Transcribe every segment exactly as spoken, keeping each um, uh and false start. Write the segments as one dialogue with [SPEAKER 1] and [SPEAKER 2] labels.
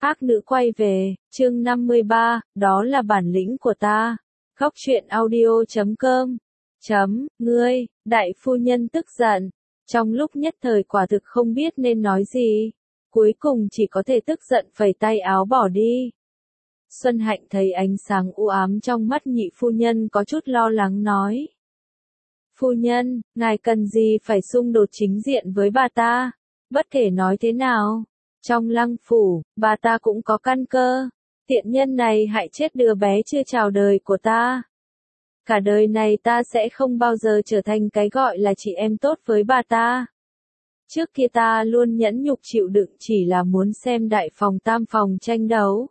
[SPEAKER 1] Ác nữ quay về, chương năm mươi ba, đó là bản lĩnh của ta. Góc truyện audio chấm com. Chấm, ngươi, đại phu nhân tức giận. Trong lúc nhất thời quả thực không biết nên nói gì. Cuối cùng chỉ có thể tức giận phẩy tay áo bỏ đi. Xuân Hạnh thấy ánh sáng u ám trong mắt nhị phu nhân có chút lo lắng nói. Phu nhân, ngài cần gì phải xung đột chính diện với bà ta? Bất kể nói thế nào. Trong lăng phủ, bà ta cũng có căn cơ. Tiện nhân này hại chết đứa bé chưa chào đời của ta. Cả đời này ta sẽ không bao giờ trở thành cái gọi là chị em tốt với bà ta. Trước kia ta luôn nhẫn nhục chịu đựng chỉ là muốn xem đại phòng tam phòng tranh đấu.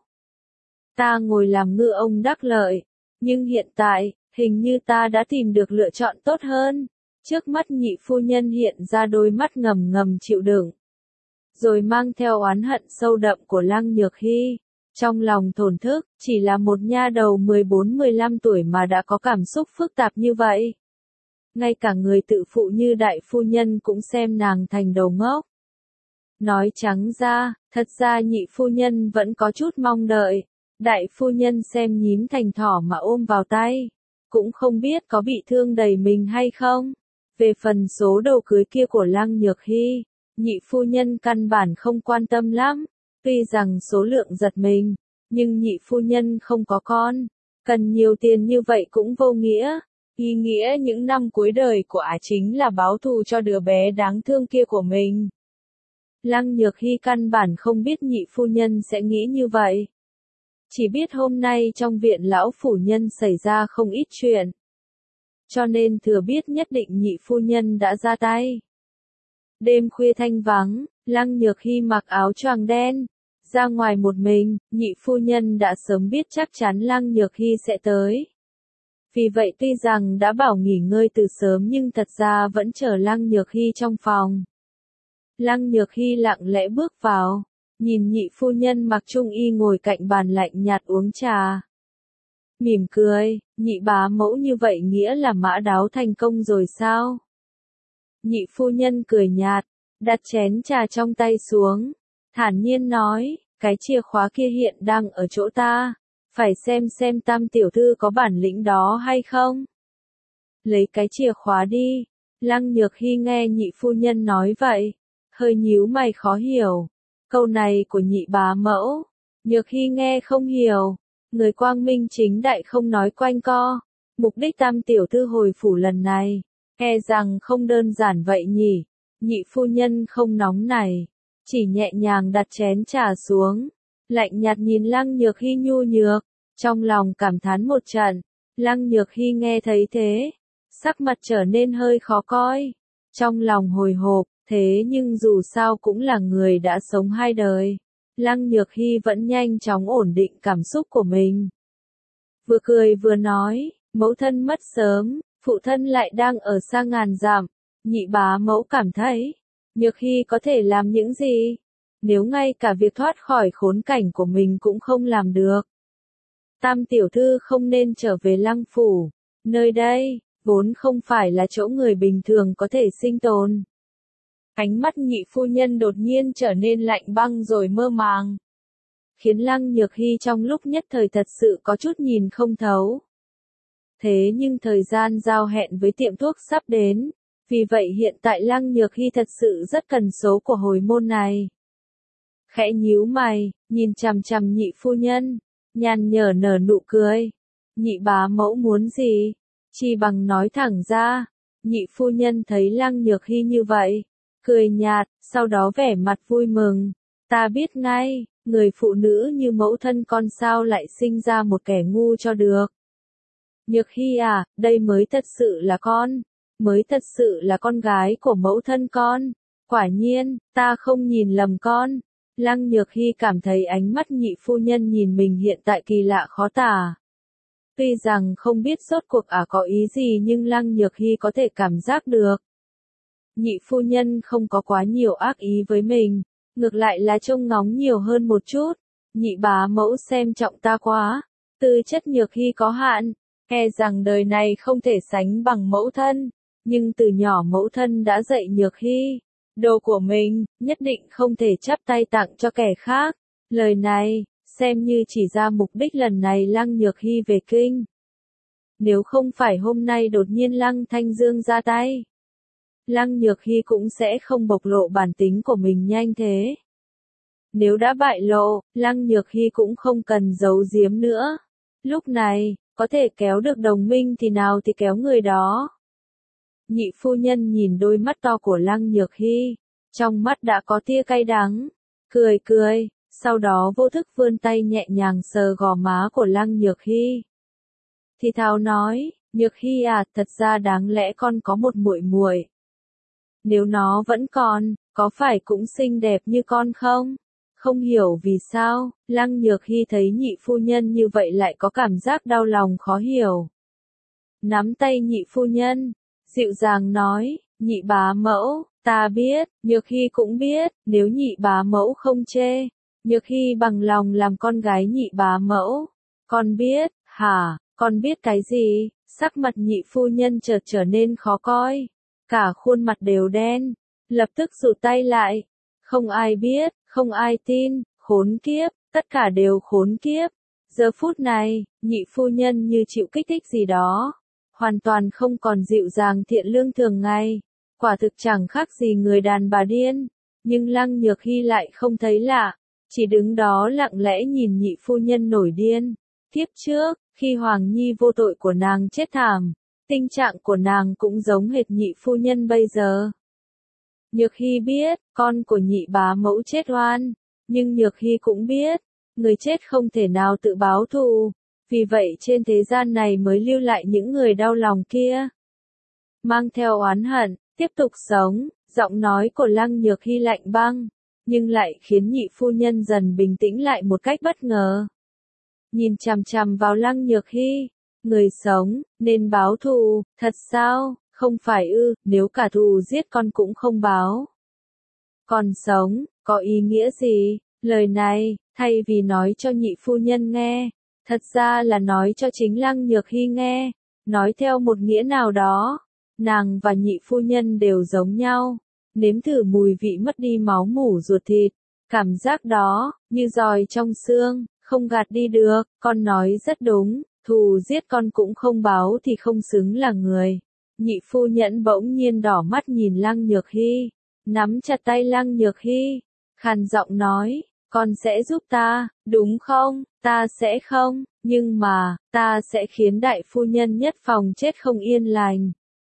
[SPEAKER 1] Ta ngồi làm ngư ông đắc lợi. Nhưng hiện tại, hình như ta đã tìm được lựa chọn tốt hơn. Trước mắt nhị phu nhân hiện ra đôi mắt ngầm ngầm chịu đựng. Rồi mang theo oán hận sâu đậm của Lăng Nhược Hy. Trong lòng thổn thức, chỉ là một nha đầu mười bốn mười lăm tuổi mà đã có cảm xúc phức tạp như vậy. Ngay cả người tự phụ như đại phu nhân cũng xem nàng thành đầu ngốc. Nói trắng ra, thật ra nhị phu nhân vẫn có chút mong đợi. Đại phu nhân xem nhím thành thỏ mà ôm vào tay. Cũng không biết có bị thương đầy mình hay không. Về phần số đồ cưới kia của Lăng Nhược Hy, nhị phu nhân căn bản không quan tâm lắm. Tuy rằng số lượng giật mình, nhưng nhị phu nhân không có con. Cần nhiều tiền như vậy cũng vô nghĩa. Ý nghĩa những năm cuối đời của ả chính là báo thù cho đứa bé đáng thương kia của mình. Lăng Nhược Hy căn bản không biết nhị phu nhân sẽ nghĩ như vậy. Chỉ biết hôm nay trong viện lão phủ nhân xảy ra không ít chuyện. Cho nên thừa biết nhất định nhị phu nhân đã ra tay. Đêm khuya thanh vắng, Lăng Nhược Hy mặc áo choàng đen. Ra ngoài một mình, nhị phu nhân đã sớm biết chắc chắn Lăng Nhược Hy sẽ tới. Vì vậy tuy rằng đã bảo nghỉ ngơi từ sớm nhưng thật ra vẫn chờ Lăng Nhược Hy trong phòng. Lăng Nhược Hy lặng lẽ bước vào, nhìn nhị phu nhân mặc trung y ngồi cạnh bàn lạnh nhạt uống trà. Mỉm cười, nhị bá mẫu như vậy nghĩa là mã đáo thành công rồi sao? Nhị phu nhân cười nhạt, đặt chén trà trong tay xuống, thản nhiên nói, cái chìa khóa kia hiện đang ở chỗ ta, phải xem xem tam tiểu thư có bản lĩnh đó hay không. Lấy cái chìa khóa đi. Lăng Nhược Hy nghe nhị phu nhân nói vậy, hơi nhíu mày khó hiểu. Câu này của nhị bá mẫu, Nhược Hy nghe không hiểu. Người quang minh chính đại không nói quanh co. Mục đích tam tiểu thư hồi phủ lần này, e rằng không đơn giản vậy nhỉ. Nhị phu nhân không nóng này, chỉ nhẹ nhàng đặt chén trà xuống, lạnh nhạt nhìn Lăng Nhược Hy nhu nhược, trong lòng cảm thán một trận. Lăng Nhược Hy nghe thấy thế, sắc mặt trở nên hơi khó coi, trong lòng hồi hộp, thế nhưng dù sao cũng là người đã sống hai đời. Lăng Nhược Hy vẫn nhanh chóng ổn định cảm xúc của mình. Vừa cười vừa nói, mẫu thân mất sớm, phụ thân lại đang ở xa ngàn dặm, nhị bá mẫu cảm thấy, Nhược Hy có thể làm những gì? Nếu ngay cả việc thoát khỏi khốn cảnh của mình cũng không làm được. Tam tiểu thư không nên trở về lăng phủ, nơi đây, vốn không phải là chỗ người bình thường có thể sinh tồn. Ánh mắt nhị phu nhân đột nhiên trở nên lạnh băng rồi mơ màng. Khiến Lăng Nhược Hy trong lúc nhất thời thật sự có chút nhìn không thấu. Thế nhưng thời gian giao hẹn với tiệm thuốc sắp đến. Vì vậy hiện tại Lăng Nhược Hy thật sự rất cần số của hồi môn này. Khẽ nhíu mày, nhìn chằm chằm nhị phu nhân, nhàn nhở nở nụ cười. Nhị bá mẫu muốn gì? Chỉ bằng nói thẳng ra. Nhị phu nhân thấy Lăng Nhược Hy như vậy, cười nhạt, sau đó vẻ mặt vui mừng. Ta biết ngay, người phụ nữ như mẫu thân con sao lại sinh ra một kẻ ngu cho được. Nhược Hy à, đây mới thật sự là con. Mới thật sự là con gái của mẫu thân con. Quả nhiên, ta không nhìn lầm con. Lăng Nhược Hy cảm thấy ánh mắt nhị phu nhân nhìn mình hiện tại kỳ lạ khó tả. Tuy rằng không biết rốt cuộc ả có ý gì nhưng Lăng Nhược Hy có thể cảm giác được. Nhị phu nhân không có quá nhiều ác ý với mình, ngược lại là trông ngóng nhiều hơn một chút. Nhị bá mẫu xem trọng ta quá, tư chất Nhược Hy có hạn, e rằng đời này không thể sánh bằng mẫu thân. Nhưng từ nhỏ mẫu thân đã dạy Nhược Hy, đồ của mình, nhất định không thể chắp tay tặng cho kẻ khác. Lời này, xem như chỉ ra mục đích lần này Lăng Nhược Hy về kinh. Nếu không phải hôm nay đột nhiên Lăng Thanh Dương ra tay, Lăng Nhược Hy cũng sẽ không bộc lộ bản tính của mình nhanh thế. Nếu đã bại lộ, Lăng Nhược Hy cũng không cần giấu giếm nữa. Lúc này, có thể kéo được đồng minh thì nào thì kéo người đó. Nhị phu nhân nhìn đôi mắt to của Lăng Nhược Hy, trong mắt đã có tia cay đắng, cười cười, sau đó vô thức vươn tay nhẹ nhàng sờ gò má của Lăng Nhược Hy. Thì thào nói, Nhược Hy à, thật ra đáng lẽ con có một muội muội. Nếu nó vẫn còn, có phải cũng xinh đẹp như con không? Không hiểu vì sao, Lăng Nhược Hy thấy nhị phu nhân như vậy lại có cảm giác đau lòng khó hiểu. Nắm tay nhị phu nhân, dịu dàng nói, nhị bá mẫu, ta biết, Nhược Hy cũng biết, nếu nhị bá mẫu không chê, Nhược Hy bằng lòng làm con gái nhị bá mẫu. Con biết, hả, con biết cái gì? Sắc mặt nhị phu nhân chợt trở nên khó coi, cả khuôn mặt đều đen, lập tức rụt tay lại. Không ai biết, không ai tin, khốn kiếp, tất cả đều khốn kiếp. Giờ phút này, nhị phu nhân như chịu kích thích gì đó, hoàn toàn không còn dịu dàng thiện lương thường ngày, quả thực chẳng khác gì người đàn bà điên. Nhưng Lăng Nhược Hy lại không thấy lạ, chỉ đứng đó lặng lẽ nhìn nhị phu nhân nổi điên. Kiếp trước, khi Hoàng Nhi vô tội của nàng chết thảm, tình trạng của nàng cũng giống hệt nhị phu nhân bây giờ. Nhược Hy biết, con của nhị bá mẫu chết oan, nhưng Nhược Hy cũng biết, người chết không thể nào tự báo thù, vì vậy trên thế gian này mới lưu lại những người đau lòng kia. Mang theo oán hận, tiếp tục sống, giọng nói của Lăng Nhược Hy lạnh băng, nhưng lại khiến nhị phu nhân dần bình tĩnh lại một cách bất ngờ. Nhìn chằm chằm vào Lăng Nhược Hy, người sống, nên báo thù, thật sao? Không phải ư, nếu cả thù giết con cũng không báo. Còn sống, có ý nghĩa gì? Lời này, thay vì nói cho nhị phu nhân nghe, thật ra là nói cho chính Lăng Nhược Hy nghe, nói theo một nghĩa nào đó. Nàng và nhị phu nhân đều giống nhau, nếm thử mùi vị mất đi máu mủ ruột thịt, cảm giác đó, như giòi trong xương, không gạt đi được. Con nói rất đúng, thù giết con cũng không báo thì không xứng là người. Nhị phu nhân bỗng nhiên đỏ mắt nhìn Lăng Nhược Hy, nắm chặt tay Lăng Nhược Hy, khàn giọng nói, con sẽ giúp ta, đúng không? Ta sẽ không, nhưng mà, ta sẽ khiến đại phu nhân nhất phòng chết không yên lành.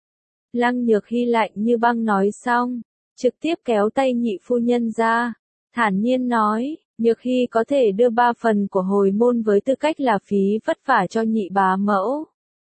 [SPEAKER 1] Lăng Nhược Hy lạnh như băng nói xong, trực tiếp kéo tay nhị phu nhân ra, thản nhiên nói, Nhược Hy có thể đưa ba phần của hồi môn với tư cách là phí vất vả cho nhị bá mẫu.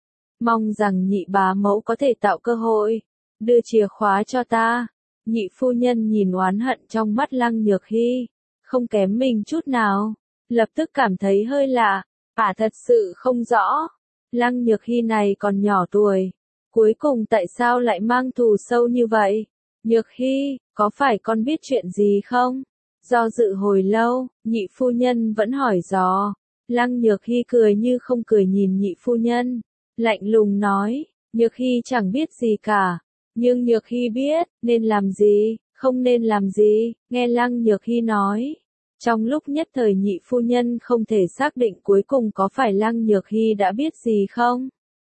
[SPEAKER 1] Mong rằng nhị bá mẫu có thể tạo cơ hội, đưa chìa khóa cho ta. Nhị phu nhân nhìn oán hận trong mắt Lăng Nhược Hy, không kém mình chút nào, lập tức cảm thấy hơi lạ, ả thật sự không rõ. Lăng Nhược Hy này còn nhỏ tuổi, cuối cùng tại sao lại mang thù sâu như vậy? Nhược Hy, có phải con biết chuyện gì không? Do dự hồi lâu, nhị phu nhân vẫn hỏi dò. Lăng Nhược Hy cười như không cười nhìn nhị phu nhân, lạnh lùng nói, Nhược Hy chẳng biết gì cả, nhưng Nhược Hy biết, nên làm gì, không nên làm gì, nghe Lăng Nhược Hy nói. Trong lúc nhất thời nhị phu nhân không thể xác định cuối cùng có phải Lăng Nhược Hy đã biết gì không.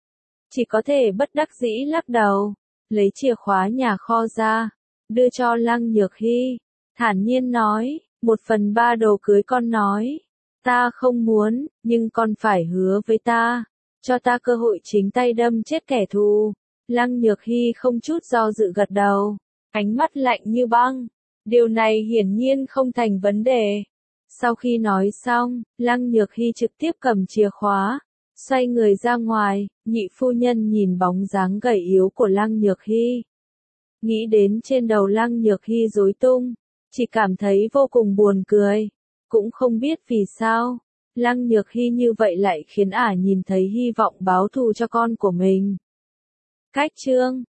[SPEAKER 1] Chỉ có thể bất đắc dĩ lắc đầu, lấy chìa khóa nhà kho ra, đưa cho Lăng Nhược Hy, thản nhiên nói, một phần ba đồ cưới con nói, ta không muốn, nhưng con phải hứa với ta, cho ta cơ hội chính tay đâm chết kẻ thù. Lăng Nhược Hy không chút do dự gật đầu, ánh mắt lạnh như băng, điều này hiển nhiên không thành vấn đề. Sau khi nói xong, Lăng Nhược Hy trực tiếp cầm chìa khóa, xoay người ra ngoài. Nhị phu nhân nhìn bóng dáng gầy yếu của Lăng Nhược Hy, nghĩ đến trên đầu Lăng Nhược Hy rối tung, chỉ cảm thấy vô cùng buồn cười, cũng không biết vì sao, Lăng Nhược Hy như vậy lại khiến ả nhìn thấy hy vọng báo thù cho con của mình. Cách chương